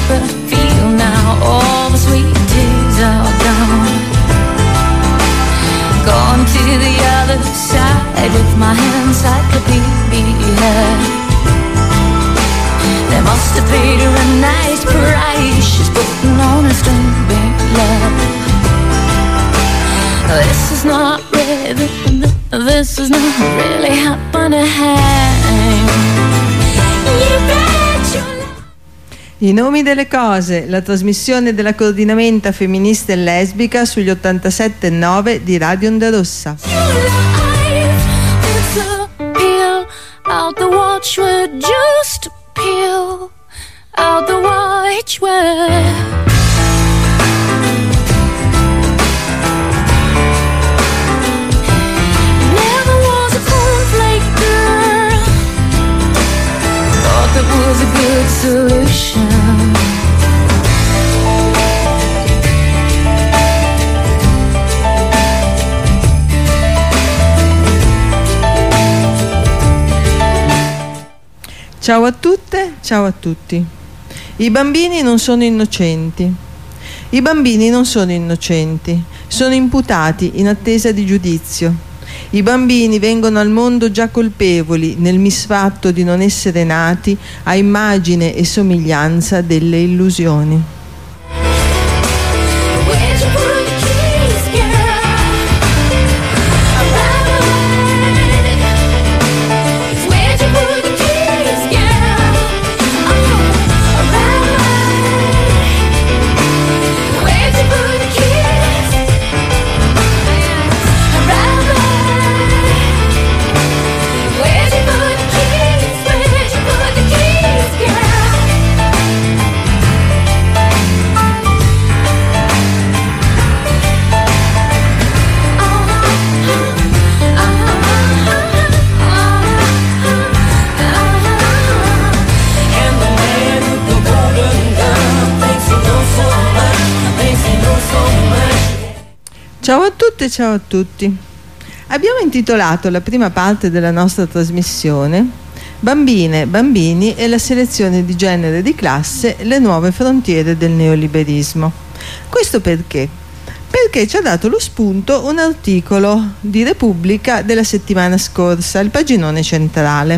but feel now all the sweet tears are gone. Gone to the other side with my encyclopedia. They must have paid her a nice price. She's putting on a strawberry love. This is not really, this is not really happening. You bet your love. I nomi delle cose, la trasmissione della coordinamenta femminista e lesbica sugli 87.9 di Radio Onda Rossa. Out the watchword, just peel out the watchword. Never was a cornflake girl. Thought that was a good solution. Ciao a tutte, ciao a tutti. I bambini non sono innocenti. I bambini non sono innocenti, sono imputati in attesa di giudizio. I bambini vengono al mondo già colpevoli nel misfatto di non essere nati a immagine e somiglianza delle illusioni. Ciao a tutte e ciao a tutti. Abbiamo intitolato la prima parte della nostra trasmissione Bambine, bambini e la selezione di genere di classe, le nuove frontiere del neoliberismo. Questo perché? Perché ci ha dato lo spunto un articolo di Repubblica della settimana scorsa, il paginone centrale.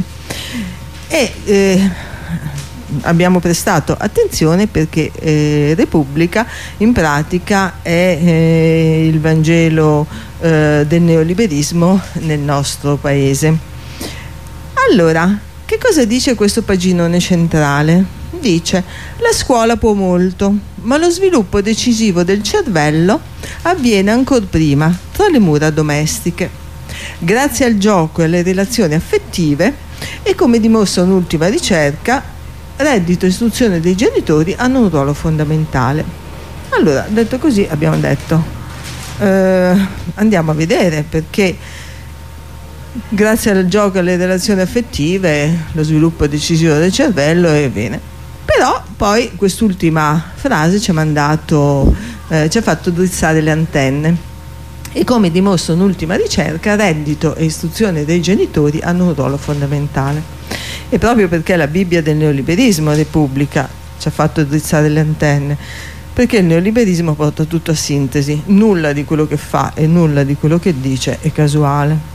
E abbiamo prestato attenzione perché Repubblica in pratica è il Vangelo del neoliberismo nel nostro paese. Allora, che cosa dice questo paginone centrale? Dice: la scuola può molto, ma lo sviluppo decisivo del cervello avviene ancor prima tra le mura domestiche, grazie al gioco e alle relazioni affettive, e come dimostra un'ultima ricerca, reddito e istruzione dei genitori hanno un ruolo fondamentale. Allora, detto così, abbiamo detto andiamo a vedere, perché grazie al gioco e alle relazioni affettive lo sviluppo decisivo del cervello è bene. Però poi quest'ultima frase ci ha fatto drizzare le antenne. E come dimostra un'ultima ricerca, reddito e istruzione dei genitori hanno un ruolo fondamentale. E proprio perché la Bibbia del neoliberismo, Repubblica, ci ha fatto drizzare le antenne, perché il neoliberismo porta tutto a sintesi, nulla di quello che fa e nulla di quello che dice è casuale.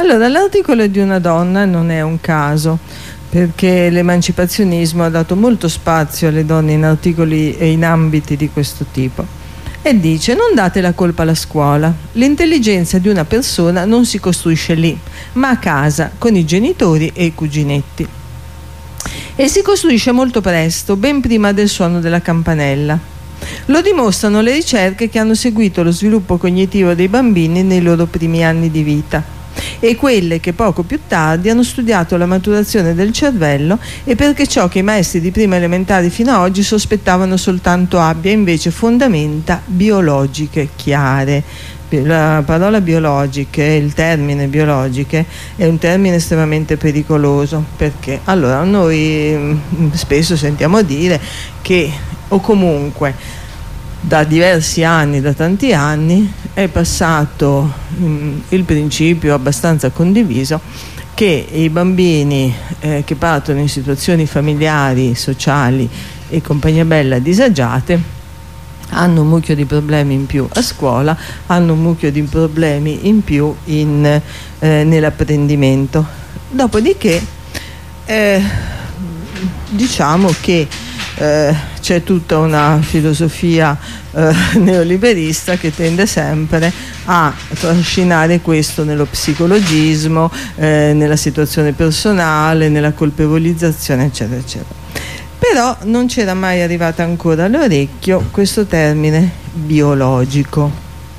Allora, l'articolo è di una donna, non è un caso, perché l'emancipazionismo ha dato molto spazio alle donne in articoli e in ambiti di questo tipo. E dice: non date la colpa alla scuola, l'intelligenza di una persona non si costruisce lì, ma a casa, con i genitori e i cuginetti. E si costruisce molto presto, ben prima del suono della campanella. Lo dimostrano le ricerche che hanno seguito lo sviluppo cognitivo dei bambini nei loro primi anni di vita, e quelle che poco più tardi hanno studiato la maturazione del cervello, e perché ciò che i maestri di prima elementari fino ad oggi sospettavano soltanto abbia invece fondamenta biologiche chiare. La parola biologiche, il termine biologiche, è un termine estremamente pericoloso, perché allora noi spesso sentiamo dire che, o comunque da diversi anni, da tanti anni, è passato il principio abbastanza condiviso che i bambini che partono in situazioni familiari, sociali e compagnia bella disagiate hanno un mucchio di problemi in più a scuola, hanno un mucchio di problemi in più nell'apprendimento. Dopodiché diciamo che c'è tutta una filosofia neoliberista che tende sempre a trascinare questo nello psicologismo, nella situazione personale, nella colpevolizzazione, eccetera, eccetera. Però non c'era mai arrivata ancora all'orecchio questo termine biologico.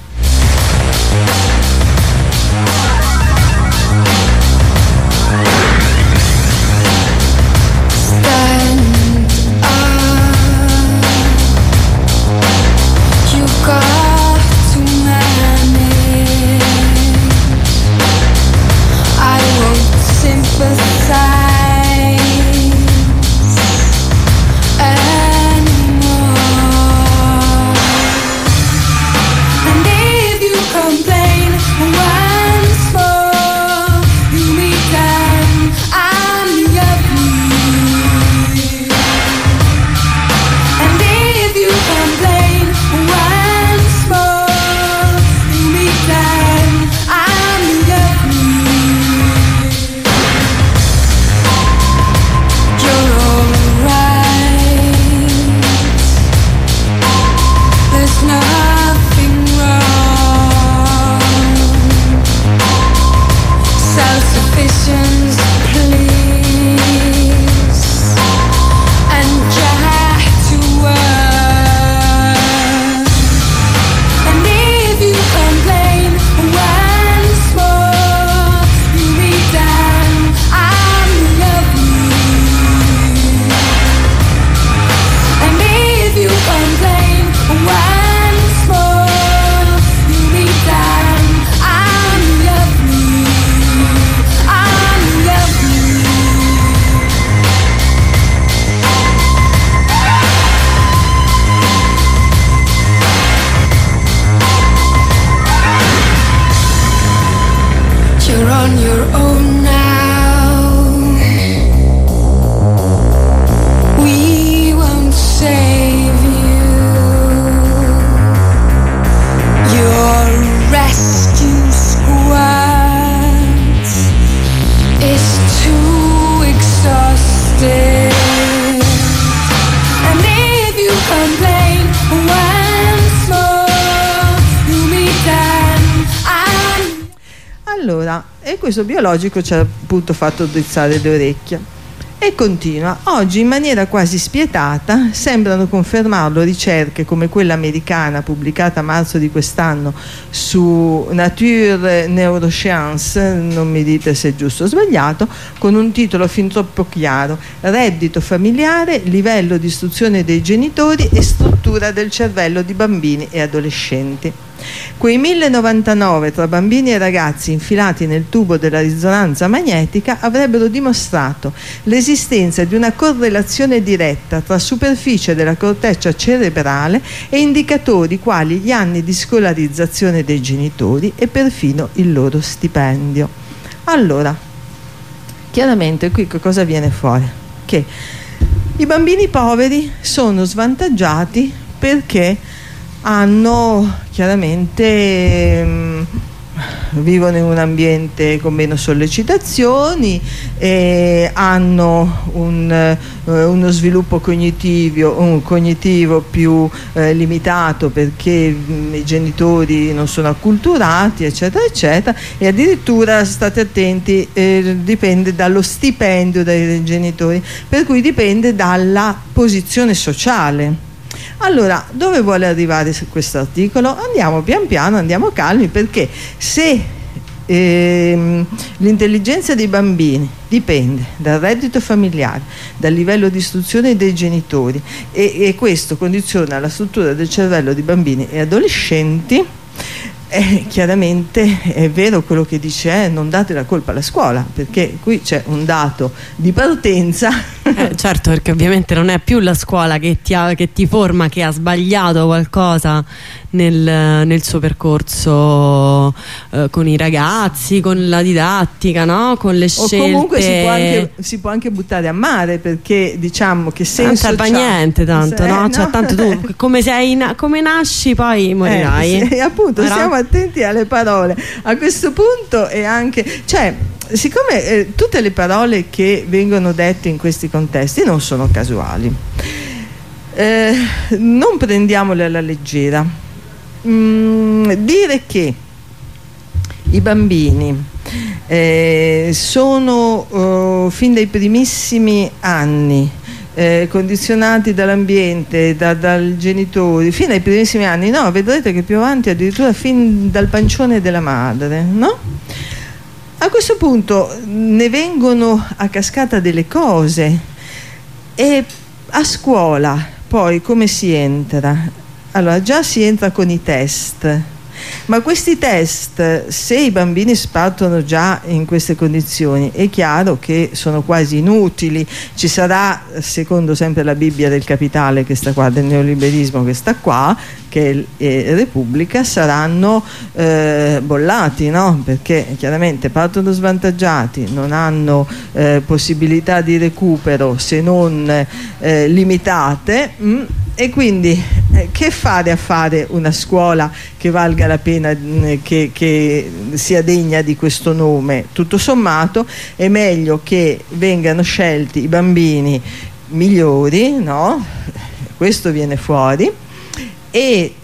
E questo biologico ci ha appunto fatto drizzare le orecchie. E continua: oggi in maniera quasi spietata sembrano confermarlo ricerche come quella americana pubblicata a marzo di quest'anno su Nature Neuroscience, non mi dite se è giusto o sbagliato, con un titolo fin troppo chiaro: reddito familiare, livello di istruzione dei genitori e struttura del cervello di bambini e adolescenti. Quei 1099 tra bambini e ragazzi infilati nel tubo della risonanza magnetica avrebbero dimostrato l'esistenza di una correlazione diretta tra superficie della corteccia cerebrale e indicatori quali gli anni di scolarizzazione dei genitori e perfino il loro stipendio. Allora, chiaramente qui che cosa viene fuori? Che i bambini poveri sono svantaggiati perché hanno chiaramente vivono in un ambiente con meno sollecitazioni, hanno uno sviluppo cognitivo più limitato perché i genitori non sono acculturati, eccetera eccetera, e addirittura, state attenti, dipende dallo stipendio dei genitori, per cui dipende dalla posizione sociale. Allora, dove vuole arrivare su questo articolo? Andiamo pian piano, andiamo calmi, perché se l'intelligenza dei bambini dipende dal reddito familiare, dal livello di istruzione dei genitori, e questo condiziona la struttura del cervello di bambini e adolescenti, chiaramente è vero quello che dice, non date la colpa alla scuola, perché qui c'è un dato di partenza. Certo, perché ovviamente non è più la scuola che ti forma, che ha sbagliato qualcosa nel suo percorso con i ragazzi, con la didattica, no? Con le scelte. O comunque si può anche buttare a mare, perché diciamo che senso non serve a niente tanto, no? Cioè, tanto tu come nasci poi morirai. Sì, appunto, stiamo attenti alle parole a questo punto, e anche, cioè, siccome tutte le parole che vengono dette in questi contesti non sono casuali, non prendiamole alla leggera. Dire che i bambini sono fin dai primissimi anni condizionati dall'ambiente, dal genitori, fin dai primissimi anni, no, vedrete che più avanti addirittura fin dal pancione della madre, no? A questo punto ne vengono a cascata delle cose, e a scuola poi come si entra? Allora, già si entra con i test, ma questi test, se i bambini partono già in queste condizioni, è chiaro che sono quasi inutili. Ci sarà, secondo sempre la Bibbia del capitale che sta qua, del neoliberismo che sta qua, che è Repubblica, saranno bollati, no? Perché chiaramente partono svantaggiati, non hanno possibilità di recupero se non limitate, e quindi che fare a fare una scuola che valga la pena, che sia degna di questo nome? Tutto sommato è meglio che vengano scelti i bambini migliori, no? Questo viene fuori, e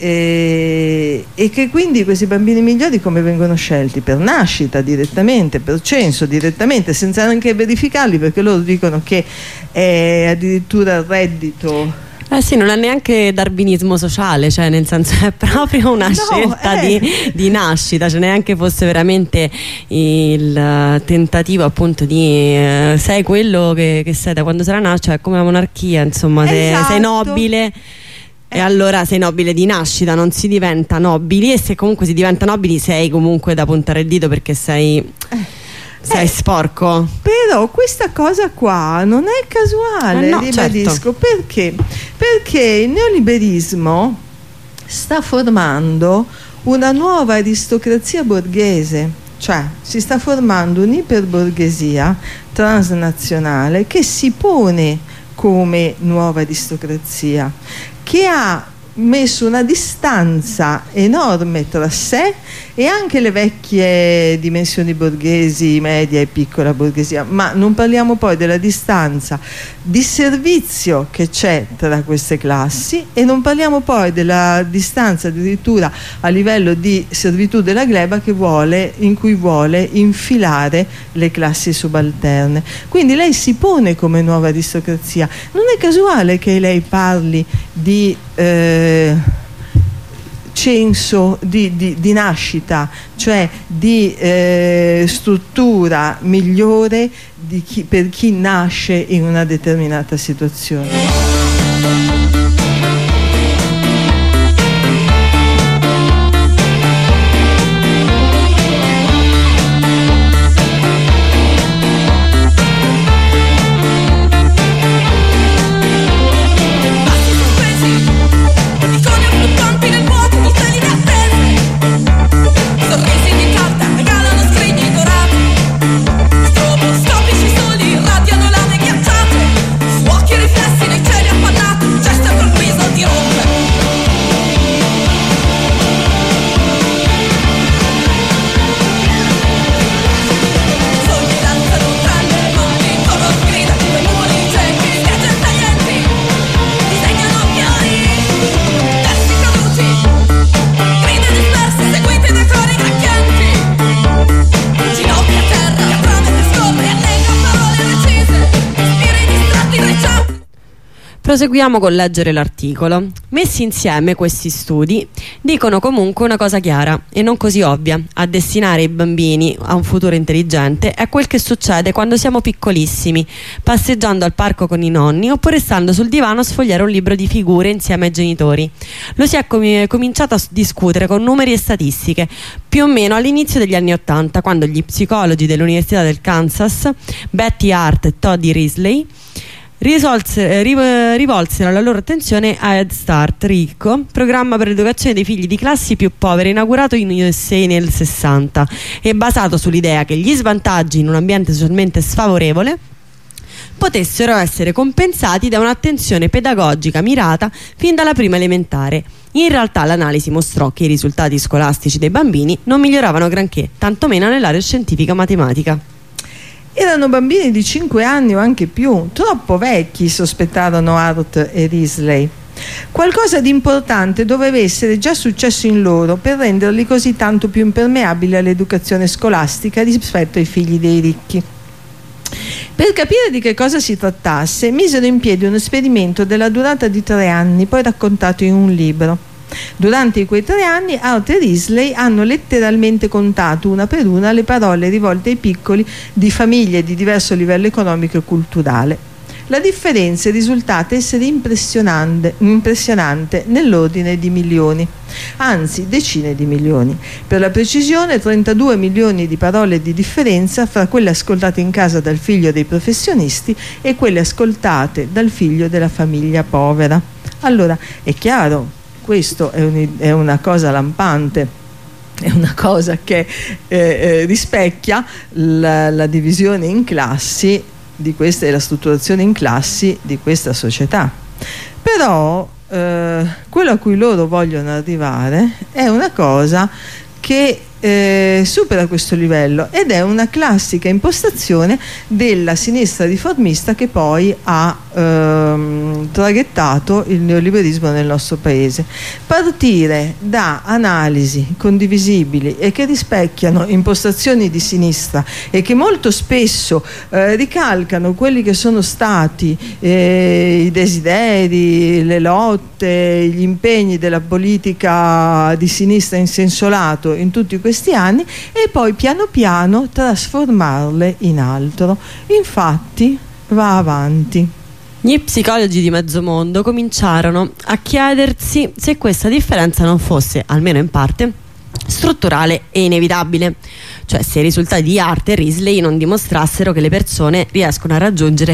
che quindi questi bambini migliori come vengono scelti? Per nascita direttamente, per censo direttamente, senza neanche verificarli, perché loro dicono che è addirittura il reddito. Sì, non è neanche darwinismo sociale, cioè nel senso è proprio una scelta di nascita, cioè neanche fosse veramente il tentativo appunto di sei quello che sei da quando sarai nato, cioè come la monarchia, insomma, esatto. Sei nobile. E allora sei nobile di nascita, non si diventa nobili, e se comunque si diventa nobili sei comunque da puntare il dito, perché sei sporco. Però questa cosa qua non è casuale, no, ribadisco, certo. Perché il neoliberismo sta formando una nuova aristocrazia borghese, cioè si sta formando un'iperborghesia transnazionale che si pone come nuova aristocrazia, che ha messo una distanza enorme tra sé e anche le vecchie dimensioni borghesi, media e piccola borghesia, ma non parliamo poi della distanza di servizio che c'è tra queste classi, e non parliamo poi della distanza addirittura a livello di servitù della gleba in cui vuole infilare le classi subalterne. Quindi lei si pone come nuova aristocrazia. Non è casuale che lei parli di censo di nascita, cioè di struttura migliore per chi nasce in una determinata situazione. Riflessi nei cieli Proseguiamo con leggere l'articolo. Messi insieme questi studi dicono comunque una cosa chiara e non così ovvia: a destinare i bambini a un futuro intelligente è quel che succede quando siamo piccolissimi, passeggiando al parco con i nonni oppure stando sul divano a sfogliare un libro di figure insieme ai genitori. Lo si è cominciato a discutere con numeri e statistiche più o meno all'inizio degli anni '80, quando gli psicologi dell'Università del Kansas, Betty Hart e Todd Risley, rivolsero la loro attenzione a Head Start, RICO, programma per l'educazione dei figli di classi più povere, inaugurato in USA nel 60 e basato sull'idea che gli svantaggi in un ambiente socialmente sfavorevole potessero essere compensati da un'attenzione pedagogica mirata fin dalla prima elementare. In realtà l'analisi mostrò che i risultati scolastici dei bambini non miglioravano granché, tantomeno nell'area scientifica matematica. Erano bambini di 5 anni o anche più, troppo vecchi, sospettarono Hart e Risley. Qualcosa di importante doveva essere già successo in loro per renderli così tanto più impermeabili all'educazione scolastica rispetto ai figli dei ricchi. Per capire di che cosa si trattasse, misero in piedi un esperimento della durata di 3 anni, poi raccontato in un libro. Durante quei 3 anni Hart e Risley hanno letteralmente contato una per una le parole rivolte ai piccoli di famiglie di diverso livello economico e culturale. La differenza è risultata essere impressionante nell'ordine di milioni, anzi decine di milioni. Per la precisione 32 milioni di parole di differenza fra quelle ascoltate in casa dal figlio dei professionisti e quelle ascoltate dal figlio della famiglia povera. Allora, è chiaro, questo è una cosa lampante, è una cosa che rispecchia la divisione in classi di questa e la strutturazione in classi di questa società. Però quello a cui loro vogliono arrivare è una cosa che supera questo livello ed è una classica impostazione della sinistra riformista che poi ha traghettato il neoliberismo nel nostro paese. Partire da analisi condivisibili e che rispecchiano impostazioni di sinistra e che molto spesso ricalcano quelli che sono stati i desideri, le lotte, gli impegni della politica di sinistra in senso lato in tutti questi anni, e poi piano piano trasformarle in altro. Infatti va avanti. Gli psicologi di mezzo mondo cominciarono a chiedersi se questa differenza non fosse, almeno in parte, strutturale e inevitabile, cioè se i risultati di Hart e Risley non dimostrassero che le persone riescono a raggiungere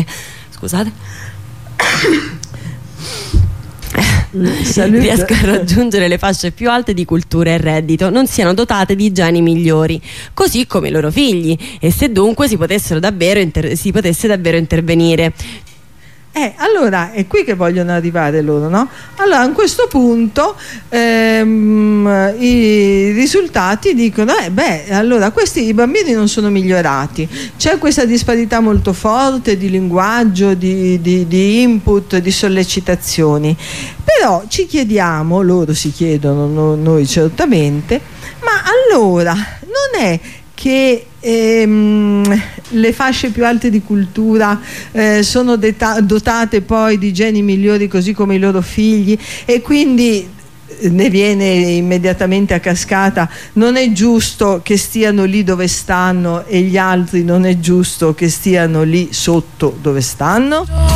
riescono a raggiungere le fasce più alte di cultura e reddito, non siano dotate di geni migliori, così come i loro figli, e se dunque si potesse davvero intervenire. Allora è qui che vogliono arrivare loro, no? Allora a questo punto i risultati dicono allora i bambini non sono migliorati, c'è questa disparità molto forte di linguaggio, di input, di sollecitazioni, però ci chiediamo, loro si chiedono, noi certamente, ma allora non è che le fasce più alte di cultura sono dotate poi di geni migliori così come i loro figli, e quindi ne viene immediatamente a cascata: non è giusto che stiano lì dove stanno e gli altri non è giusto che stiano lì sotto dove stanno?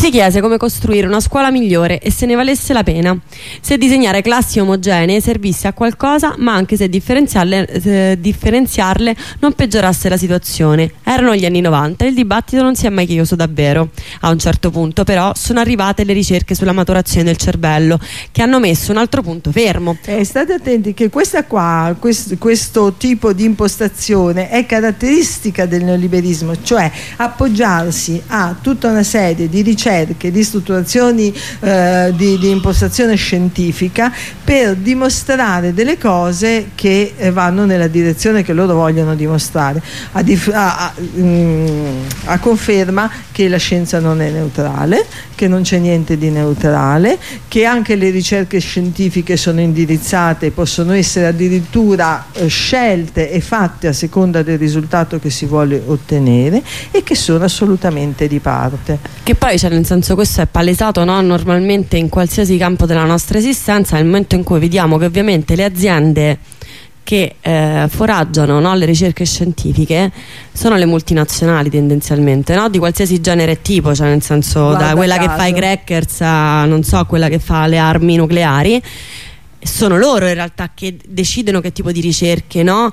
si chiese come costruire una scuola migliore e se ne valesse la pena, se disegnare classi omogenee servisse a qualcosa, ma anche se differenziarle non peggiorasse la situazione. Erano gli anni 90 e il dibattito non si è mai chiuso davvero. A un certo punto però sono arrivate le ricerche sulla maturazione del cervello, che hanno messo un altro punto fermo. State attenti che questo tipo di impostazione è caratteristica del neoliberismo, cioè appoggiarsi a tutta una serie di ricerche, di strutturazioni di impostazione scientifica per dimostrare delle cose che vanno nella direzione che loro vogliono dimostrare, a conferma che la scienza non è neutrale, che non c'è niente di neutrale, che anche le ricerche scientifiche sono indirizzate, possono essere addirittura scelte e fatte a seconda del risultato che si vuole ottenere, e che sono assolutamente di parte. Che poi, cioè, nel senso, questo è palesato, no? Normalmente in qualsiasi campo della nostra esistenza, nel momento in cui vediamo che ovviamente le aziende che foraggiano, no, le ricerche scientifiche sono le multinazionali tendenzialmente, no? Di qualsiasi genere e tipo, cioè nel senso, guarda, da quella che fa i crackers a, non so, quella che fa le armi nucleari. Sono loro in realtà che decidono che tipo di ricerche, no,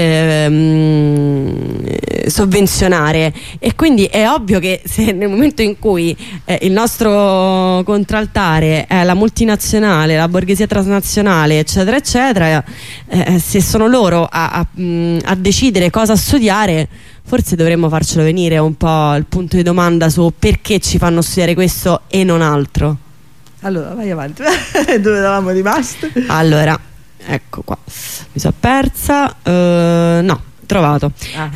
sovvenzionare, e quindi è ovvio che se nel momento in cui il nostro contraltare è la multinazionale, la borghesia transnazionale, eccetera eccetera, se sono loro a decidere cosa studiare, forse dovremmo farcelo venire un po' il punto di domanda su perché ci fanno studiare questo e non altro. Allora, vai avanti. Dove eravamo rimasti? Allora, ecco qua. Mi sono persa. No, trovato.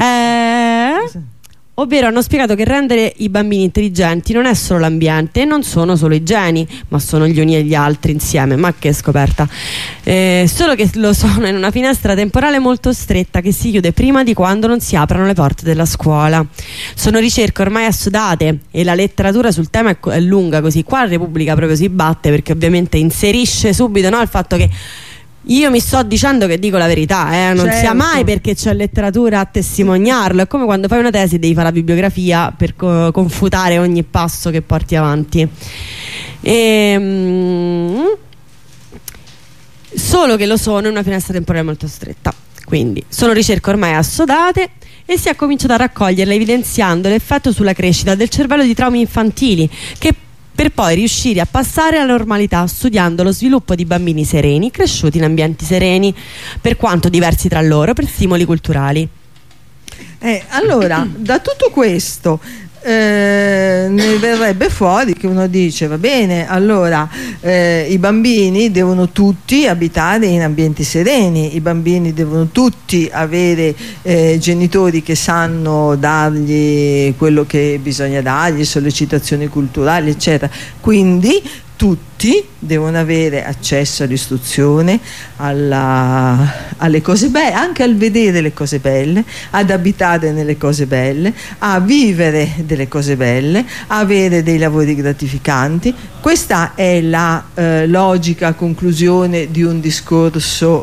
Ovvero hanno spiegato che rendere i bambini intelligenti non è solo l'ambiente e non sono solo i geni, ma sono gli uni e gli altri insieme. Ma che scoperta! Solo che lo sono in una finestra temporale molto stretta che si chiude prima di quando non si aprano le porte della scuola. Sono ricerche ormai assodate e la letteratura sul tema è lunga, così qua la Repubblica proprio si batte, perché ovviamente inserisce subito, no, il fatto che io mi sto dicendo che dico la verità, non sia mai perché c'è letteratura a testimoniarlo. È come quando fai una tesi, devi fare la bibliografia per confutare ogni passo che porti avanti. Solo che lo sono in una finestra temporale molto stretta. Quindi sono ricerche ormai assodate e si è cominciato a raccoglierle, evidenziando l'effetto sulla crescita del cervello di traumi infantili, che per poi riuscire a passare alla normalità, studiando lo sviluppo di bambini sereni, cresciuti in ambienti sereni, per quanto diversi tra loro, per stimoli culturali. Allora, da tutto questo ne verrebbe fuori che uno dice: va bene, allora i bambini devono tutti abitare in ambienti sereni, i bambini devono tutti avere genitori che sanno dargli quello che bisogna dargli, sollecitazioni culturali, eccetera, quindi tutti devono avere accesso all'istruzione, alle cose belle, anche al vedere le cose belle, ad abitare nelle cose belle, a vivere delle cose belle, a avere dei lavori gratificanti. Questa è la logica conclusione di un discorso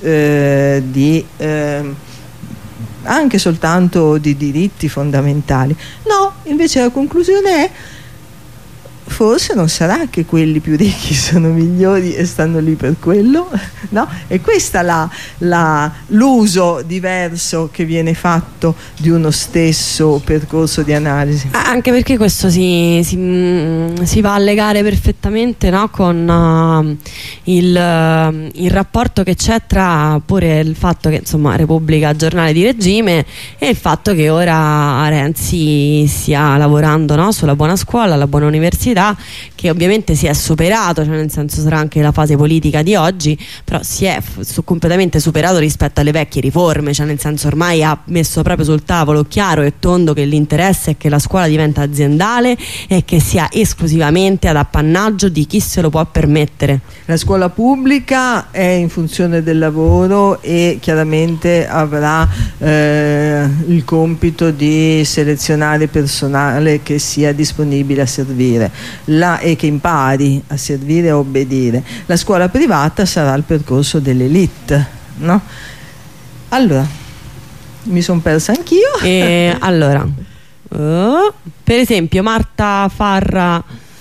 anche soltanto di diritti fondamentali. No, invece la conclusione è: forse non sarà che quelli più ricchi sono migliori e stanno lì per quello, no? E questa l'uso diverso che viene fatto di uno stesso percorso di analisi. Anche perché questo si va a legare perfettamente, no, con il rapporto che c'è tra pure il fatto che, insomma, Repubblica giornale di regime, e il fatto che ora Renzi stia lavorando, no, sulla buona scuola, la buona università, che ovviamente si è superato, cioè nel senso sarà anche la fase politica di oggi, però si è completamente superato rispetto alle vecchie riforme, cioè nel senso ormai ha messo proprio sul tavolo chiaro e tondo che l'interesse è che la scuola diventa aziendale e che sia esclusivamente ad appannaggio di chi se lo può permettere. La scuola pubblica è in funzione del lavoro e chiaramente avrà il compito di selezionare personale che sia disponibile a servire e che impari a servire e a obbedire. La scuola privata sarà il percorso dell'elite, no? Allora, mi sono persa anch'io. Allora, per esempio Marta Farra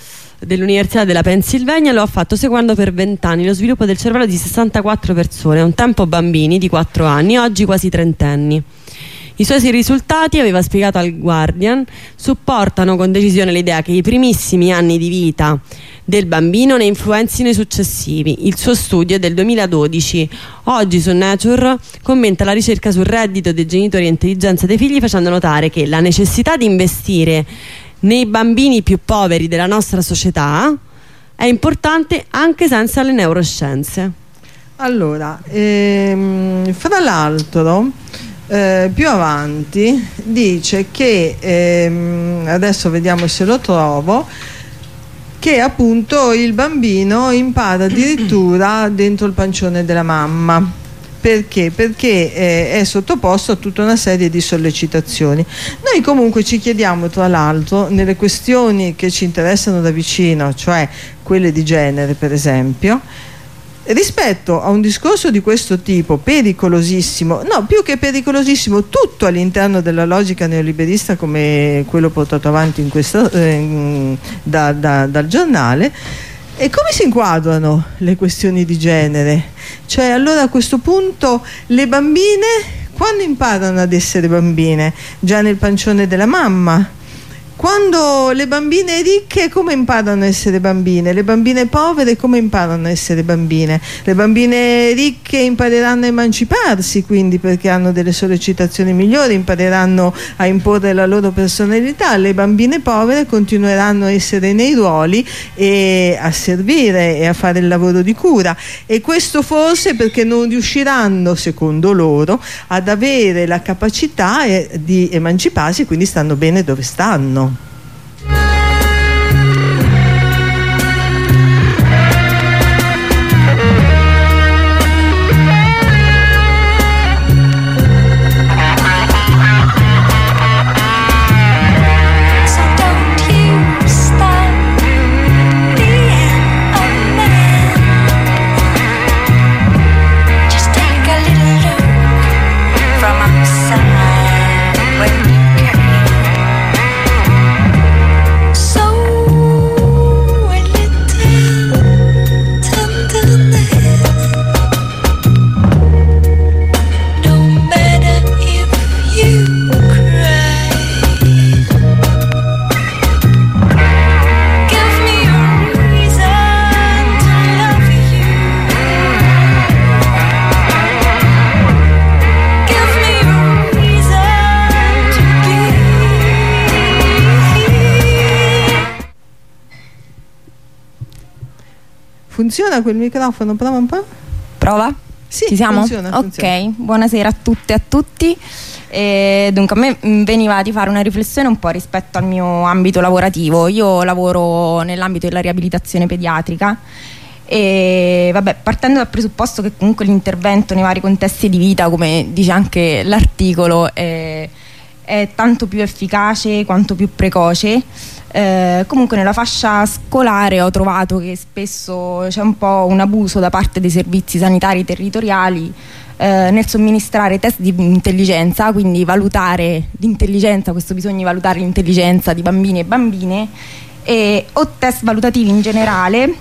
dell'Università della Pennsylvania lo ha fatto seguendo per 20 anni lo sviluppo del cervello di 64 persone, un tempo bambini di 4 anni, oggi quasi trentenni. I suoi risultati, aveva spiegato al Guardian, supportano con decisione l'idea che i primissimi anni di vita del bambino ne influenzino i successivi. Il suo studio è del 2012. Oggi su Nature commenta la ricerca sul reddito dei genitori e intelligenza dei figli, facendo notare che la necessità di investire nei bambini più poveri della nostra società è importante anche senza le neuroscienze. Allora, fra l'altro, più avanti dice che adesso vediamo se lo trovo, che appunto il bambino impara addirittura dentro il pancione della mamma. Perché? Perché è sottoposto a tutta una serie di sollecitazioni. Noi comunque ci chiediamo, tra l'altro, nelle questioni che ci interessano da vicino, cioè quelle di genere per esempio, rispetto a un discorso di questo tipo pericolosissimo, no, più che pericolosissimo, tutto all'interno della logica neoliberista come quello portato avanti in questo, dal giornale, e come si inquadrano le questioni di genere? Cioè, allora a questo punto le bambine quando imparano ad essere bambine? Già nel pancione della mamma. Quando le bambine ricche come imparano a essere bambine? Le bambine povere come imparano a essere bambine? Le bambine ricche impareranno a emanciparsi, quindi, perché hanno delle sollecitazioni migliori, impareranno a imporre la loro personalità. Le bambine povere continueranno a essere nei ruoli e a servire e a fare il lavoro di cura, e questo forse perché non riusciranno, secondo loro, ad avere la capacità di emanciparsi, quindi stanno bene dove stanno. Funziona quel microfono? Prova un po'. Prova? Sì, ci siamo? Funziona. Ok, buonasera a tutte e a tutti. Dunque a me veniva di fare una riflessione un po' rispetto al mio ambito lavorativo. Io lavoro nell'ambito della riabilitazione pediatrica e vabbè, partendo dal presupposto che comunque l'intervento nei vari contesti di vita, come dice anche l'articolo, è tanto più efficace quanto più precoce. Comunque nella fascia scolare ho trovato che spesso c'è un po' un abuso da parte dei servizi sanitari territoriali nel somministrare test di intelligenza, quindi valutare l'intelligenza, questo bisogno di valutare l'intelligenza di bambini e bambine, o test valutativi in generale.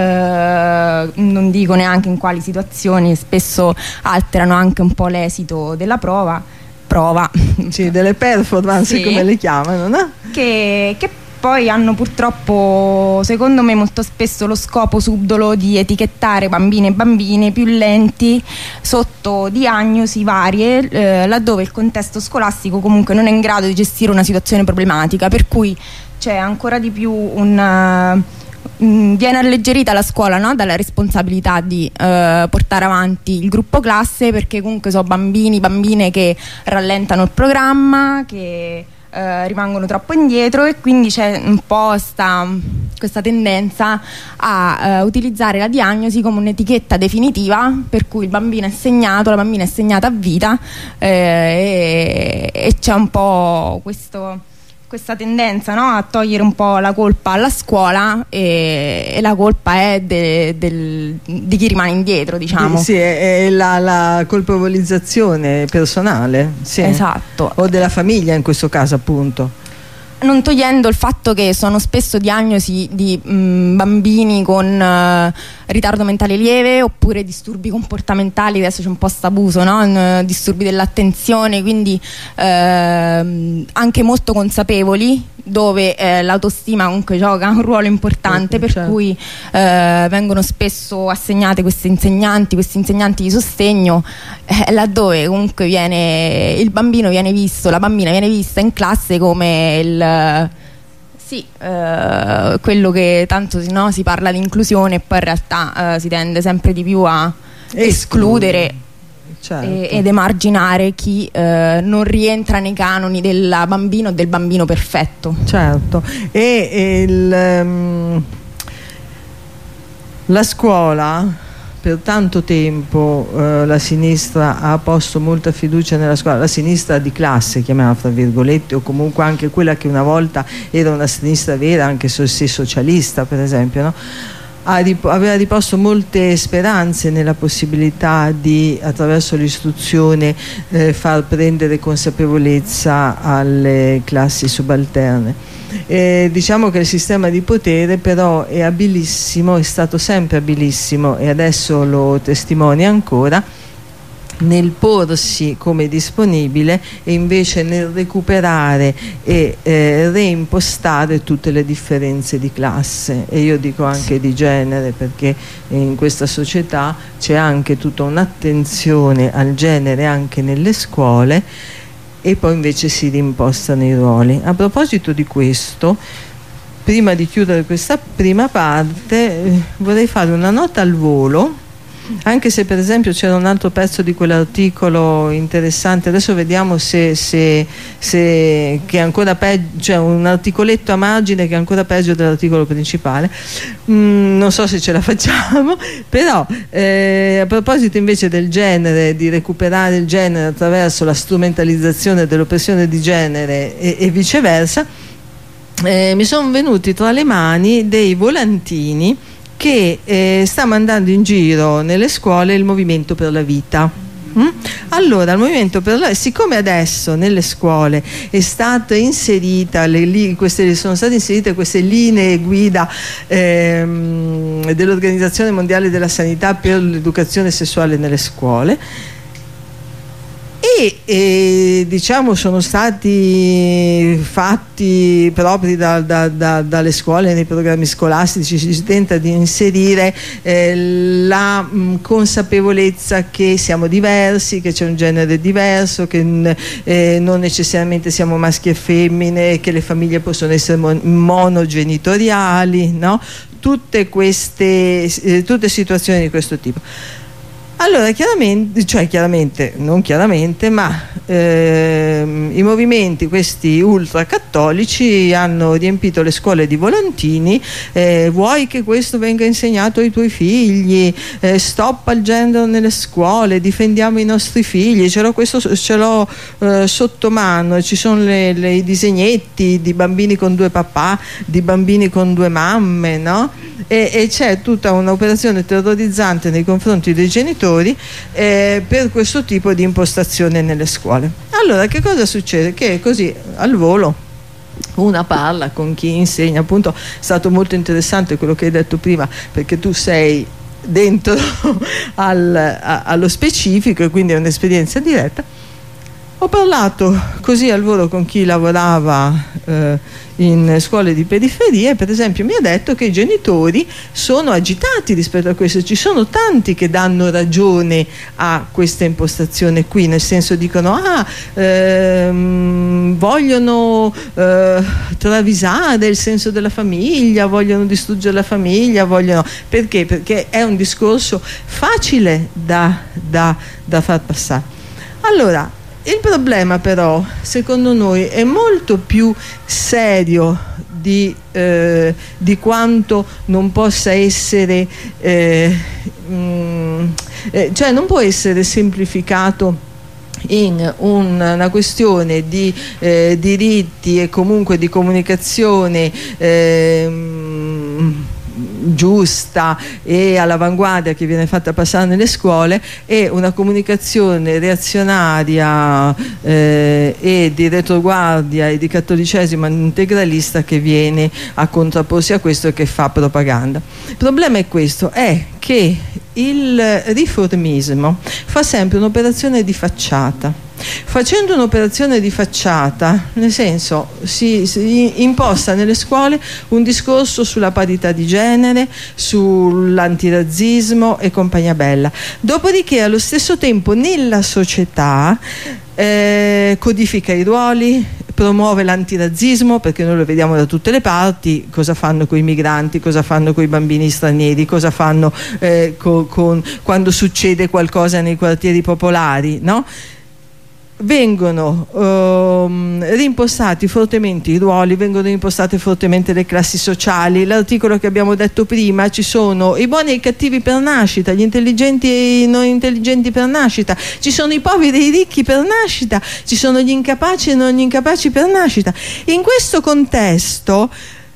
Non dico neanche in quali situazioni, spesso alterano anche un po' l'esito della prova, sì, delle performance, sì, come le chiamano, no? Che poi hanno purtroppo, secondo me, molto spesso lo scopo subdolo di etichettare bambine e bambine più lenti sotto diagnosi varie, laddove il contesto scolastico comunque non è in grado di gestire una situazione problematica, per cui c'è ancora di più viene alleggerita la scuola, no? Dalla responsabilità di portare avanti il gruppo classe, perché comunque sono bambine che rallentano il programma, che rimangono troppo indietro, e quindi c'è un po' questa tendenza a utilizzare la diagnosi come un'etichetta definitiva, per cui il bambino è segnato, la bambina è segnata a vita, e c'è un po' questa tendenza, no? A togliere un po' la colpa alla scuola, e la colpa è di chi rimane indietro, diciamo. Sì, è la colpevolizzazione personale, sì. Esatto. O della famiglia in questo caso, appunto. non togliendo il fatto che sono spesso diagnosi di bambini con ritardo mentale lieve oppure disturbi comportamentali, adesso c'è un po' st'abuso, no? Disturbi dell'attenzione, quindi anche molto consapevoli, dove l'autostima comunque gioca un ruolo importante, per cui vengono spesso assegnate questi insegnanti di sostegno, laddove comunque il bambino viene visto, la bambina viene vista in classe come quello che tanto si parla di inclusione, e poi in realtà si tende sempre di più a escludere. Certo. Ed emarginare chi non rientra nei canoni del bambino perfetto. Certo. La scuola, per tanto tempo la sinistra ha posto molta fiducia nella scuola, la sinistra di classe, chiamiamola fra virgolette, o comunque anche quella che una volta era una sinistra vera, anche se socialista per esempio, no? Aveva riposto molte speranze nella possibilità di, attraverso l'istruzione, far prendere consapevolezza alle classi subalterne. Diciamo che il sistema di potere però è abilissimo, è stato sempre abilissimo e adesso lo testimonia ancora, nel porsi come disponibile e invece nel recuperare e reimpostare tutte le differenze di classe, e io dico anche di genere, perché in questa società c'è anche tutta un'attenzione al genere anche nelle scuole, e poi invece si rimpostano i ruoli. A proposito di questo, prima di chiudere questa prima parte, vorrei fare una nota al volo, anche se per esempio c'era un altro pezzo di quell'articolo interessante, adesso vediamo se che è ancora peggio, c'è un articoletto a margine che è ancora peggio dell'articolo principale, non so se ce la facciamo, però a proposito invece del genere, di recuperare il genere attraverso la strumentalizzazione dell'oppressione di genere e viceversa, mi sono venuti tra le mani dei volantini che sta mandando in giro nelle scuole il Movimento per la Vita. Allora, il Movimento per la, siccome adesso nelle scuole è stata inserita sono state inserite queste linee guida dell'Organizzazione Mondiale della Sanità per l'educazione sessuale nelle scuole, e diciamo sono stati fatti propri dalle scuole nei programmi scolastici, si tenta di inserire la consapevolezza che siamo diversi, che c'è un genere diverso, che non necessariamente siamo maschi e femmine, che le famiglie possono essere monogenitoriali, no? Tutte situazioni di questo tipo. Allora, non chiaramente, ma i movimenti, questi ultracattolici, hanno riempito le scuole di volantini, vuoi che questo venga insegnato ai tuoi figli, stop al gender nelle scuole, difendiamo i nostri figli, ce l'ho sotto mano, ci sono i disegnetti di bambini con due papà, di bambini con due mamme, no? E c'è tutta un'operazione terrorizzante nei confronti dei genitori per questo tipo di impostazione nelle scuole. Allora, che cosa succede? Che così al volo una parla con chi insegna, appunto è stato molto interessante quello che hai detto prima, perché tu sei dentro allo specifico e quindi è un'esperienza diretta. Ho parlato così al volo con chi lavorava in scuole di periferia, e per esempio mi ha detto che i genitori sono agitati rispetto a questo, ci sono tanti che danno ragione a questa impostazione qui, nel senso dicono vogliono travisare il senso della famiglia, vogliono distruggere la famiglia, perché? Perché è un discorso facile da far passare. Allora, il problema però, secondo noi, è molto più serio di quanto non possa essere, cioè non può essere semplificato in una questione di diritti e comunque di comunicazione giusta e all'avanguardia che viene fatta passare nelle scuole, e una comunicazione reazionaria e di retroguardia e di cattolicesimo integralista che viene a contrapporsi a questo e che fa propaganda. Il problema è questo, è che il riformismo fa sempre un'operazione di facciata. Facendo un'operazione di facciata, nel senso si imposta nelle scuole un discorso sulla parità di genere, sull'antirazzismo e compagnia bella, dopodiché allo stesso tempo nella società codifica i ruoli, promuove l'antirazzismo, perché noi lo vediamo da tutte le parti, cosa fanno con i migranti, cosa fanno con i bambini stranieri, cosa fanno quando succede qualcosa nei quartieri popolari, no? Vengono rimpostati fortemente i ruoli, vengono rimpostate fortemente le classi sociali. L'articolo che abbiamo detto prima, ci sono i buoni e i cattivi per nascita, gli intelligenti e i non intelligenti per nascita, ci sono i poveri e i ricchi per nascita, ci sono gli incapaci e non gli incapaci per nascita. In questo contesto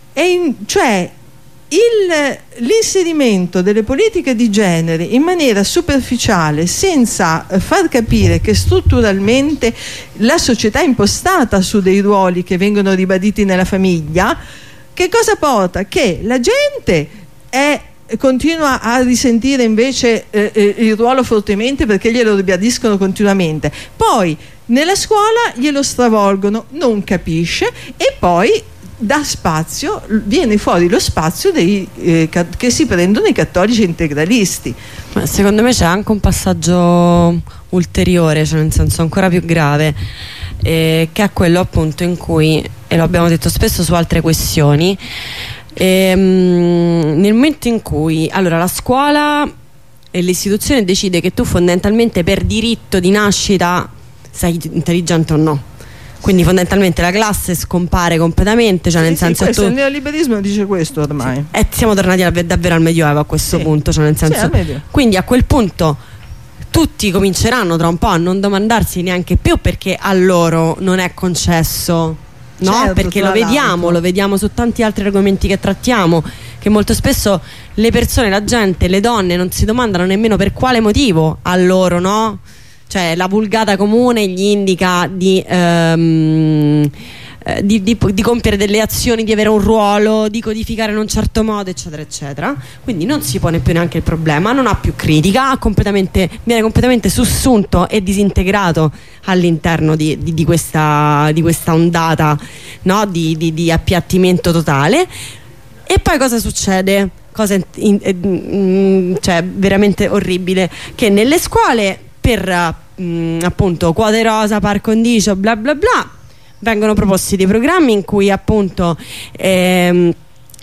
l'inserimento delle politiche di genere in maniera superficiale, senza far capire che strutturalmente la società è impostata su dei ruoli che vengono ribaditi nella famiglia, che cosa porta? Che la gente continua a risentire invece il ruolo fortemente, perché glielo ribadiscono continuamente, poi nella scuola glielo stravolgono, non capisce, e poi dà spazio, viene fuori lo spazio che si prendono i cattolici integralisti. Ma secondo me c'è anche un passaggio ulteriore, cioè nel senso ancora più grave, che è quello appunto in cui, e lo abbiamo detto spesso su altre questioni, nel momento in cui la scuola e l'istituzione decide che tu fondamentalmente per diritto di nascita sei intelligente o no, quindi fondamentalmente la classe scompare completamente, cioè nel senso il neoliberismo dice questo ormai. Siamo tornati davvero al Medioevo a questo punto, cioè nel senso, quindi a quel punto tutti cominceranno tra un po' a non domandarsi neanche più perché a loro non è concesso, no? Certo, perché lo vediamo su tanti altri argomenti che trattiamo, che molto spesso le persone, la gente, le donne non si domandano nemmeno per quale motivo a loro, no? Cioè la vulgata comune gli indica di compiere delle azioni, di avere un ruolo, di codificare in un certo modo, eccetera eccetera. Quindi non si pone più neanche il problema, non ha più critica, viene completamente sussunto e disintegrato all'interno di questa ondata, no? di appiattimento totale. E poi cosa succede? Cosa cioè veramente orribile, che nelle scuole per appunto quote rosa, par condicio, bla bla bla, vengono proposti dei programmi in cui appunto che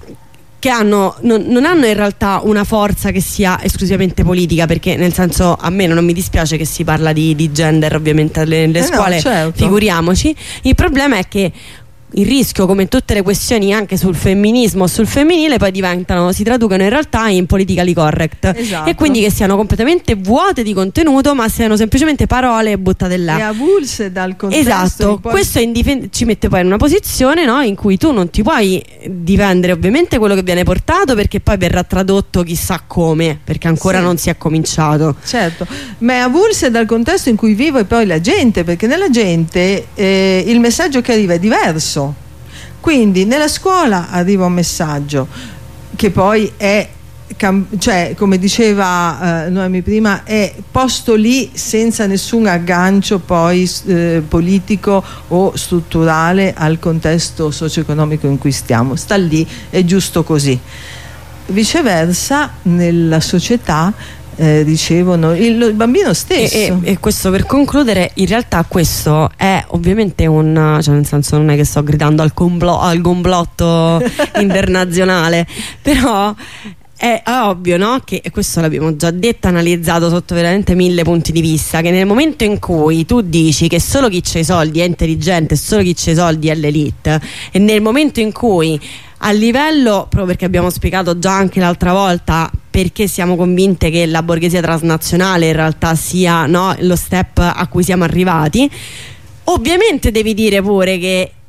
non hanno in realtà una forza che sia esclusivamente politica, perché nel senso, a me non mi dispiace che si parla di gender ovviamente nelle scuole, no, certo. Figuriamoci. Il problema è che il rischio, come tutte le questioni anche sul femminismo o sul femminile, poi si traducono in realtà in politically correct, esatto. E quindi che siano completamente vuote di contenuto, ma siano semplicemente parole buttate là e avulse dal contesto. Esatto, questo ci mette poi in una posizione, no, in cui tu non ti puoi difendere ovviamente quello che viene portato, perché poi verrà tradotto chissà come, perché ancora non si è cominciato. Certo, ma è avulse dal contesto in cui vive poi la gente, perché nella gente il messaggio che arriva è diverso. Quindi nella scuola arriva un messaggio che poi è, cioè come diceva Noemi prima, è posto lì senza nessun aggancio poi politico o strutturale al contesto socio-economico in cui stiamo, sta lì, è giusto così. Viceversa nella società ricevono il bambino stesso, e questo, per concludere, in realtà questo è ovviamente cioè nel senso, non è che sto gridando al complotto internazionale, però è ovvio, no? Che questo l'abbiamo già detto, analizzato sotto veramente 1000 punti di vista, che nel momento in cui tu dici che solo chi c'ha i soldi è intelligente, solo chi c'ha i soldi è l'elite, e nel momento in cui a livello, proprio perché abbiamo spiegato già anche l'altra volta perché siamo convinte che la borghesia transnazionale in realtà sia, no, lo step a cui siamo arrivati, ovviamente devi dire pure che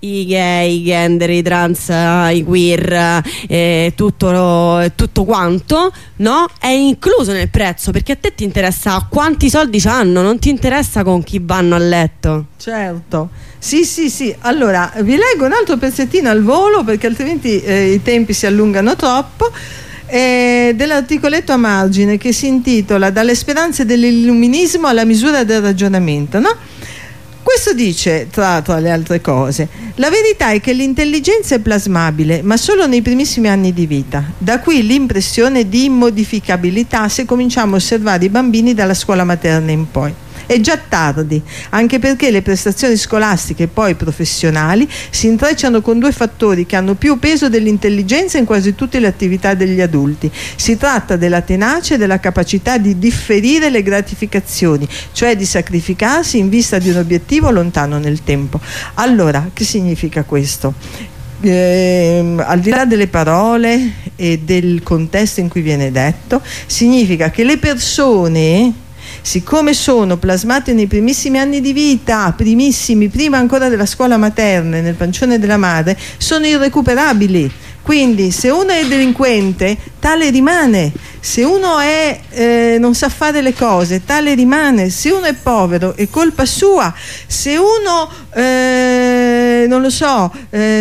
i gay, i gender, i trans, i queer, tutto quanto, no? È incluso nel prezzo, perché a te ti interessa quanti soldi c'hanno, non ti interessa con chi vanno a letto. Certo, sì. Allora, vi leggo un altro pezzettino al volo, perché altrimenti i tempi si allungano troppo, dell'articoletto a margine che si intitola "Dalle speranze dell'illuminismo alla misura del ragionamento", no? Questo dice, tra le altre cose: la verità è che l'intelligenza è plasmabile, ma solo nei primissimi anni di vita. Da qui l'impressione di immodificabilità se cominciamo a osservare i bambini dalla scuola materna in poi. È già tardi, anche perché le prestazioni scolastiche e poi professionali si intrecciano con due fattori che hanno più peso dell'intelligenza in quasi tutte le attività degli adulti. Si tratta della tenacia e della capacità di differire le gratificazioni, cioè di sacrificarsi in vista di un obiettivo lontano nel tempo. Allora, che significa questo? Al di là delle parole e del contesto in cui viene detto, significa che le persone, siccome sono plasmate nei primissimi anni di vita, prima ancora della scuola materna, nel pancione della madre, sono irrecuperabili. Quindi se uno è delinquente, tale rimane. Se uno non sa fare le cose, tale rimane. Se uno è povero, è colpa sua. Se uno non lo so,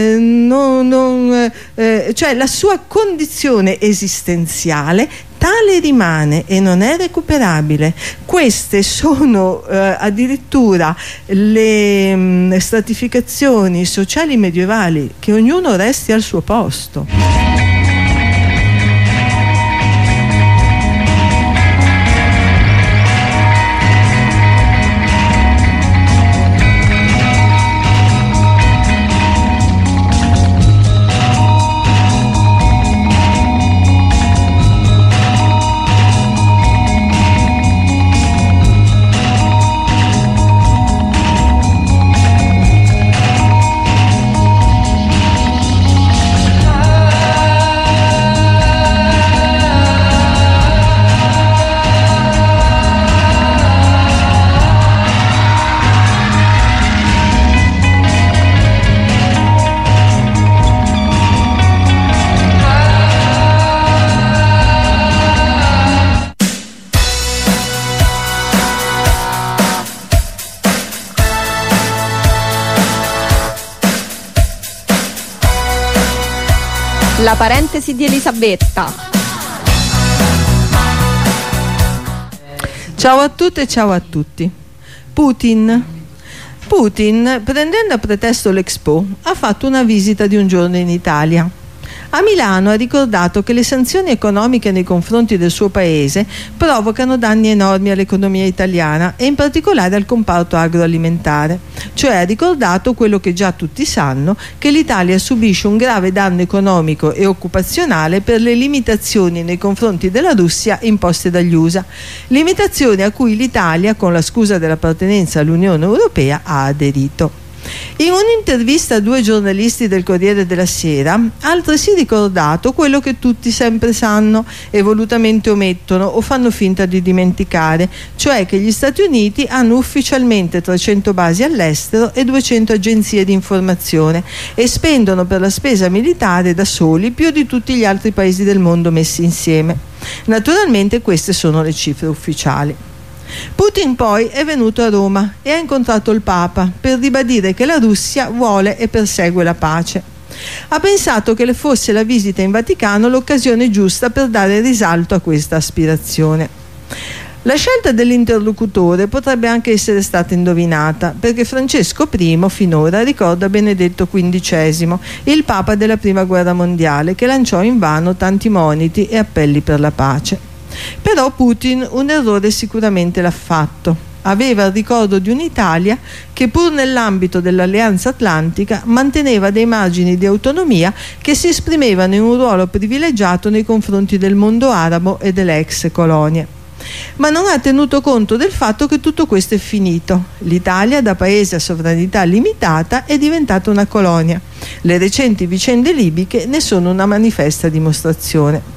cioè la sua condizione esistenziale tale rimane e non è recuperabile. Queste sono addirittura le stratificazioni sociali medievali, che ognuno resti al suo posto. La parentesi di Elisabetta. Ciao a tutte e ciao a tutti. Putin, prendendo a pretesto l'Expo, ha fatto una visita di un giorno in Italia. A Milano ha ricordato che le sanzioni economiche nei confronti del suo paese provocano danni enormi all'economia italiana e in particolare al comparto agroalimentare. Cioè ha ricordato quello che già tutti sanno, che l'Italia subisce un grave danno economico e occupazionale per le limitazioni nei confronti della Russia imposte dagli USA. Limitazioni a cui l'Italia, con la scusa dell'appartenenza all'Unione Europea, ha aderito. In un'intervista a due giornalisti del Corriere della Sera ha altresì ricordato quello che tutti sempre sanno e volutamente omettono o fanno finta di dimenticare, cioè che gli Stati Uniti hanno ufficialmente 300 basi all'estero e 200 agenzie di informazione e spendono per la spesa militare da soli più di tutti gli altri paesi del mondo messi insieme. Naturalmente queste sono le cifre ufficiali. Putin poi è venuto a Roma e ha incontrato il Papa per ribadire che la Russia vuole e persegue la pace. Ha pensato che le fosse la visita in Vaticano l'occasione giusta per dare risalto a questa aspirazione. La scelta dell'interlocutore potrebbe anche essere stata indovinata, perché Francesco I finora ricorda Benedetto XV, il Papa della Prima Guerra Mondiale, che lanciò invano tanti moniti e appelli per la pace. Però Putin un errore sicuramente l'ha fatto. Aveva il ricordo di un'Italia che, pur nell'ambito dell'Alleanza Atlantica, manteneva dei margini di autonomia che si esprimevano in un ruolo privilegiato nei confronti del mondo arabo e delle ex colonie. Ma non ha tenuto conto del fatto che tutto questo è finito. L'Italia, da paese a sovranità limitata, è diventata una colonia. Le recenti vicende libiche ne sono una manifesta dimostrazione.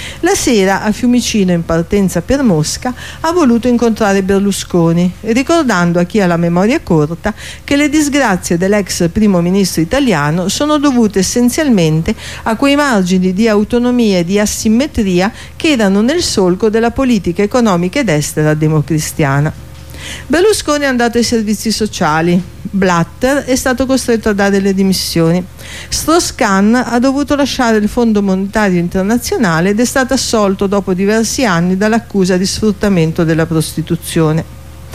La sera, a Fiumicino, in partenza per Mosca, ha voluto incontrare Berlusconi, ricordando a chi ha la memoria corta che le disgrazie dell'ex primo ministro italiano sono dovute essenzialmente a quei margini di autonomia e di asimmetria che erano nel solco della politica economica ed estera democristiana. Berlusconi è andato ai servizi sociali, Blatter è stato costretto a dare le dimissioni, Strauss-Kahn ha dovuto lasciare il Fondo Monetario Internazionale ed è stato assolto dopo diversi anni dall'accusa di sfruttamento della prostituzione.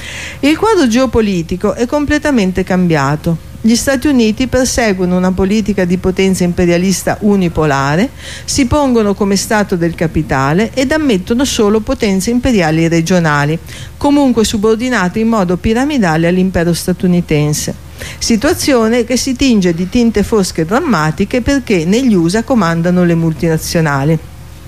Il quadro geopolitico è completamente cambiato. Gli Stati Uniti perseguono una politica di potenza imperialista unipolare, si pongono come Stato del capitale ed ammettono solo potenze imperiali regionali, comunque subordinate in modo piramidale all'impero statunitense. Situazione che si tinge di tinte fosche drammatiche perché negli USA comandano le multinazionali.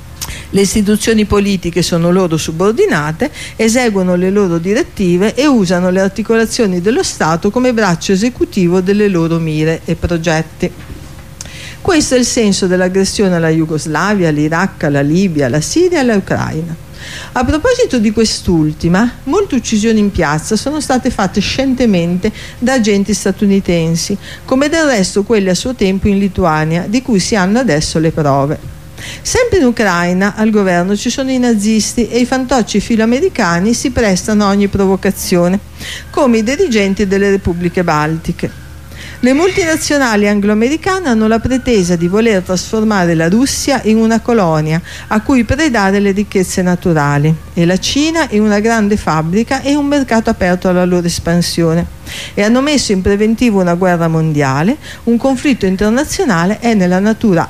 Le istituzioni politiche sono loro subordinate, eseguono le loro direttive e usano le articolazioni dello Stato come braccio esecutivo delle loro mire e progetti. Questo è il senso dell'aggressione alla Jugoslavia, all'Iraq, alla Libia, alla Siria e all'Ucraina. A proposito di quest'ultima, molte uccisioni in piazza sono state fatte scientemente da agenti statunitensi, come del resto quelle a suo tempo in Lituania, di cui si hanno adesso le prove. Sempre in Ucraina al governo ci sono i nazisti e i fantocci filoamericani si prestano a ogni provocazione, come i dirigenti delle repubbliche baltiche. Le multinazionali anglo-americane hanno la pretesa di voler trasformare la Russia in una colonia a cui predare le ricchezze naturali e la Cina in una grande fabbrica e un mercato aperto alla loro espansione, e hanno messo in preventivo una guerra mondiale. Un conflitto internazionale è nella natura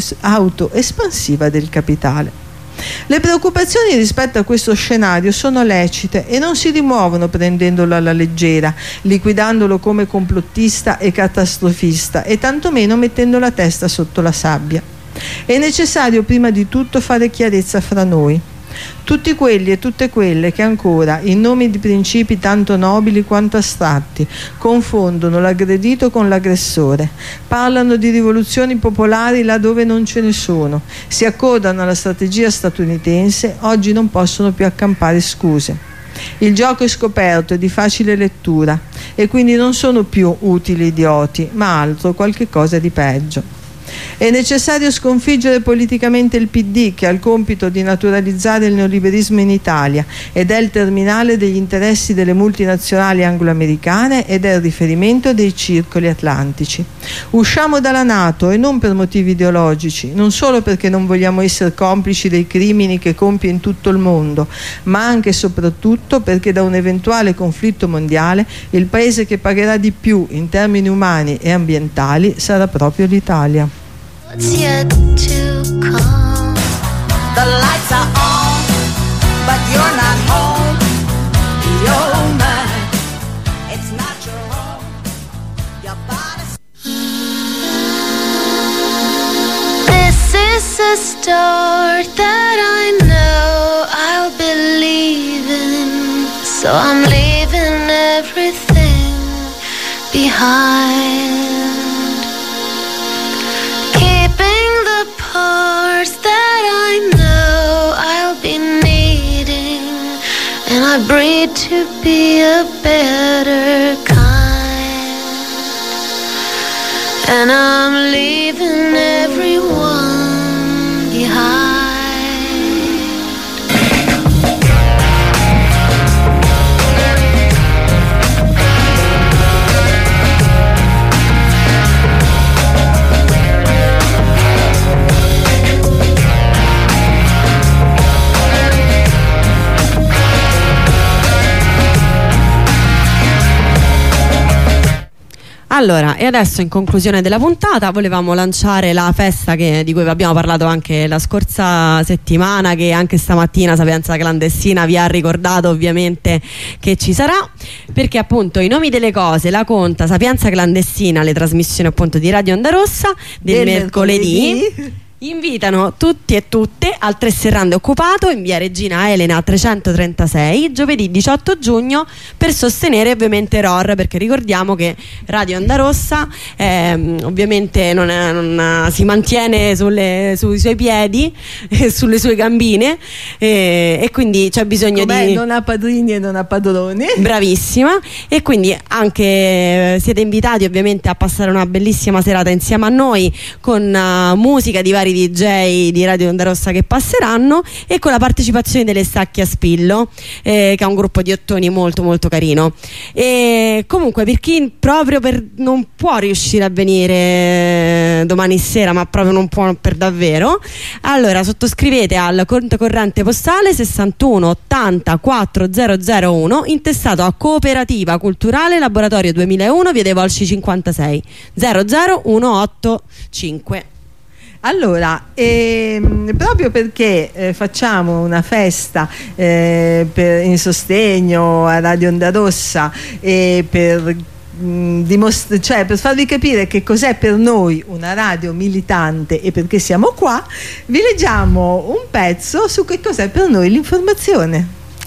autoespansiva del capitale. Le preoccupazioni rispetto a questo scenario sono lecite e non si rimuovono prendendolo alla leggera, liquidandolo come complottista e catastrofista e tantomeno mettendo la testa sotto la sabbia. È necessario prima di tutto fare chiarezza fra noi. Tutti quelli e tutte quelle che ancora, in nome di principi tanto nobili quanto astratti, confondono l'aggredito con l'aggressore, parlano di rivoluzioni popolari laddove non ce ne sono, si accodano alla strategia statunitense, oggi non possono più accampare scuse. Il gioco è scoperto e di facile lettura e quindi non sono più utili idioti, ma altro, qualche cosa di peggio. È necessario sconfiggere politicamente il PD, che ha il compito di naturalizzare il neoliberismo in Italia ed è il terminale degli interessi delle multinazionali anglo-americane ed è il riferimento dei circoli atlantici. Usciamo dalla NATO e non per motivi ideologici, non solo perché non vogliamo essere complici dei crimini che compie in tutto il mondo, ma anche e soprattutto perché da un eventuale conflitto mondiale il paese che pagherà di più in termini umani e ambientali sarà proprio l'Italia. What's yet to come? The lights are on, but you're not home. You're mine. It's not your home. Your body's. This is a start that I know I'll believe in. So I'm leaving everything behind. The parts that I know I'll be needing, and I breed to be a better kind, and I'm leaving everyone behind. Allora, e adesso in conclusione della puntata volevamo lanciare la festa di cui vi abbiamo parlato anche la scorsa settimana, che anche stamattina Sapienza Clandestina vi ha ricordato ovviamente che ci sarà, perché appunto I Nomi delle Cose la conta Sapienza Clandestina, le trasmissioni appunto di Radio Onda Rossa del mercoledì. invitano tutti e tutte al 3 Serrande occupato in via Regina Elena 336 giovedì 18 giugno per sostenere ovviamente ROR, perché ricordiamo che Radio Onda Rossa ovviamente non si mantiene sui suoi piedi e sulle sue gambine, e quindi c'è bisogno di... non ha padrini e non ha padroni. Bravissima. E quindi anche siete invitati ovviamente a passare una bellissima serata insieme a noi con musica di vari DJ di Radio Onda Rossa che passeranno, e con la partecipazione delle Sacchi a Spillo, che è un gruppo di ottoni molto molto carino. E comunque, per chi proprio non può riuscire a venire domani sera, ma proprio non può per davvero, allora sottoscrivete al conto corrente postale 61 80 4001 intestato a Cooperativa Culturale Laboratorio 2001 via dei Volsci 56 00185. Allora, proprio perché facciamo una festa in sostegno a Radio Onda Rossa e per farvi capire che cos'è per noi una radio militante e perché siamo qua, vi leggiamo un pezzo su che cos'è per noi l'informazione.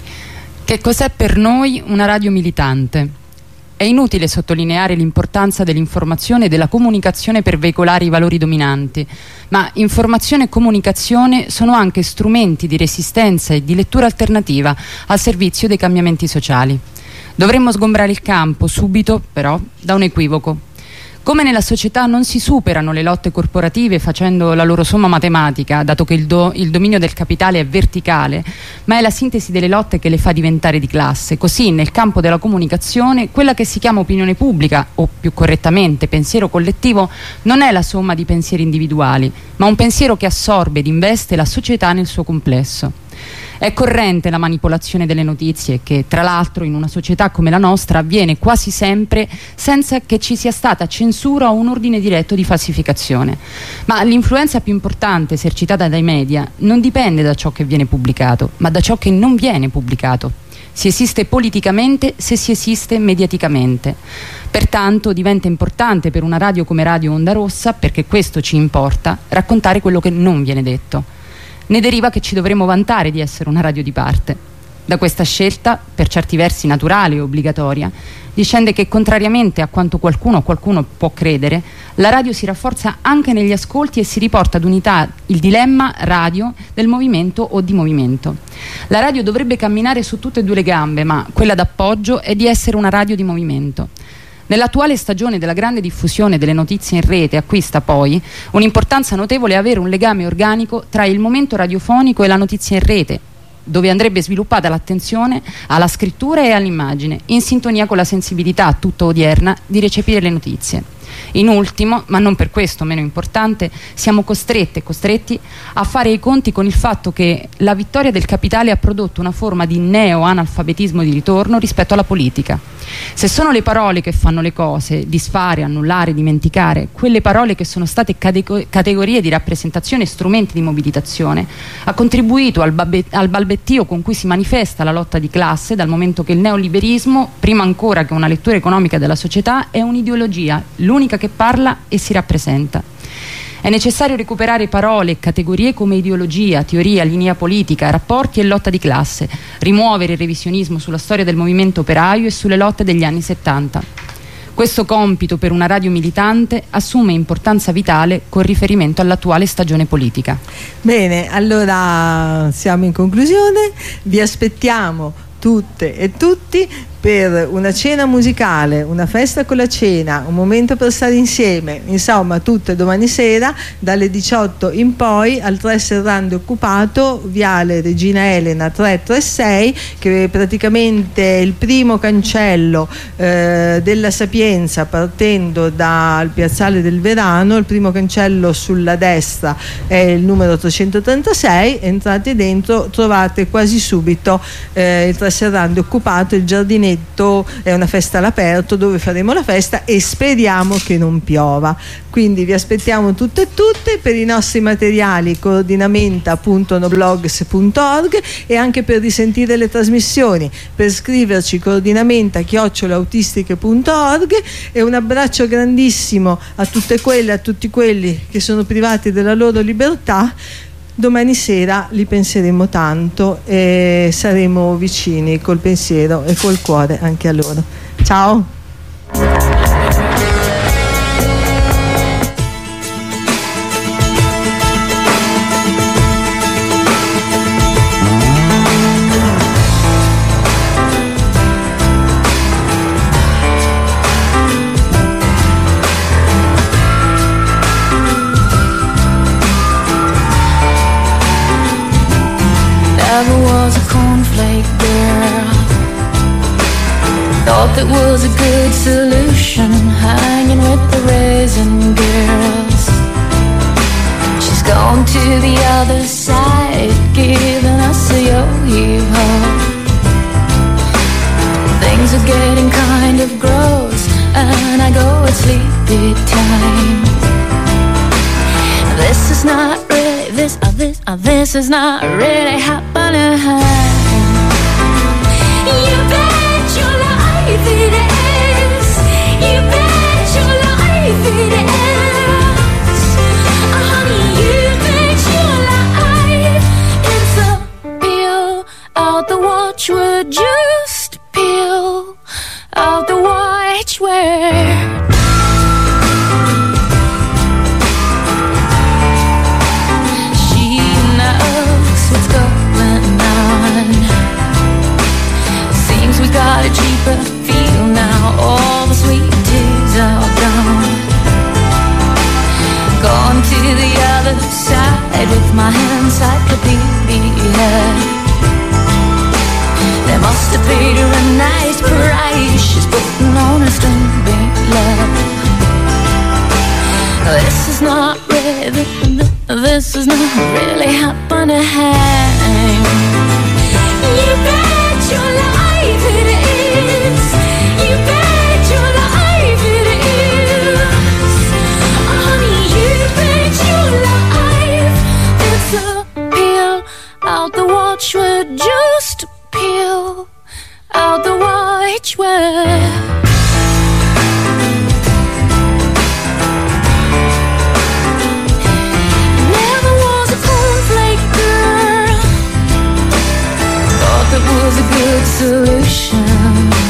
Che cos'è per noi una radio militante? È inutile sottolineare l'importanza dell'informazione e della comunicazione per veicolare i valori dominanti, ma informazione e comunicazione sono anche strumenti di resistenza e di lettura alternativa al servizio dei cambiamenti sociali. Dovremmo sgombrare il campo subito, però, da un equivoco. Come nella società non si superano le lotte corporative facendo la loro somma matematica, dato che il dominio del capitale è verticale, ma è la sintesi delle lotte che le fa diventare di classe, così nel campo della comunicazione quella che si chiama opinione pubblica, o più correttamente pensiero collettivo, non è la somma di pensieri individuali, ma un pensiero che assorbe ed investe la società nel suo complesso. È corrente la manipolazione delle notizie che, tra l'altro, in una società come la nostra avviene quasi sempre senza che ci sia stata censura o un ordine diretto di falsificazione. Ma l'influenza più importante esercitata dai media non dipende da ciò che viene pubblicato, ma da ciò che non viene pubblicato. Si esiste politicamente se si esiste mediaticamente. Pertanto diventa importante per una radio come Radio Onda Rossa, perché questo ci importa, raccontare quello che non viene detto. Ne deriva che ci dovremmo vantare di essere una radio di parte. Da questa scelta, per certi versi naturale e obbligatoria, discende che, contrariamente a quanto qualcuno può credere, la radio si rafforza anche negli ascolti e si riporta ad unità il dilemma radio del movimento o di movimento. La radio dovrebbe camminare su tutte e due le gambe, ma quella d'appoggio è di essere una radio di movimento. Nell'attuale stagione della grande diffusione delle notizie in rete acquista poi un'importanza notevole avere un legame organico tra il momento radiofonico e la notizia in rete, dove andrebbe sviluppata l'attenzione alla scrittura e all'immagine, in sintonia con la sensibilità tutta odierna di recepire le notizie. In ultimo, ma non per questo meno importante, siamo costretti a fare i conti con il fatto che la vittoria del capitale ha prodotto una forma di neo-analfabetismo di ritorno rispetto alla politica. Se sono le parole che fanno le cose, disfare, annullare, dimenticare, quelle parole che sono state categorie di rappresentazione e strumenti di mobilitazione, ha contribuito al balbettio con cui si manifesta la lotta di classe, dal momento che il neoliberismo, prima ancora che una lettura economica della società, è un'ideologia, l'unica che parla e si rappresenta. È necessario recuperare parole e categorie come ideologia, teoria, linea politica, rapporti e lotta di classe, rimuovere il revisionismo sulla storia del movimento operaio e sulle lotte degli anni 70. Questo compito per una radio militante assume importanza vitale con riferimento all'attuale stagione politica. Bene, allora siamo in conclusione, vi aspettiamo tutte e tutti per una cena musicale, una festa con la cena, un momento per stare insieme, insomma tutte domani sera dalle 18 in poi al 3 Serrande occupato, viale Regina Elena 336, che è praticamente il primo cancello della Sapienza, partendo dal piazzale del Verano. Il primo cancello sulla destra è il numero 336, entrate dentro, trovate quasi subito il 3 Serrande occupato, il giardinetto bagnetto, è una festa all'aperto dove faremo la festa e speriamo che non piova. Quindi vi aspettiamo tutte e tutte. Per i nostri materiali coordinamenta.noblogs.org, e anche per risentire le trasmissioni, per scriverci coordinamenta@autistiche.org. E un abbraccio grandissimo a tutte quelle, a tutti quelli che sono privati della loro libertà. Domani sera li penseremo tanto e saremo vicini col pensiero e col cuore anche a loro. Ciao! Never was a cornflake girl. Thought that was a good solution, hanging with the raisin girls. She's gone to the other side, giving us a yo-yo. Things are getting kind of gross, and I go at sleepy time. This is not really, this is not really happening. You bet your life it is. You bet your life it is. Honey, you bet your life it's a peel out the watchword. Just peel out the watchword. Got a cheaper feel now. All the sweet teas are gone. Gone to the other side with my encyclopedia. They must have paid her a nice price. She's putting on a string big love. This is not really, this is not really happening. You bet your life it is. You bet your life it is. Honey, you bet your life. It's a peel out the watchword. Just peel out the watchword. Never was a cornflake girl. Thought that was a good solution.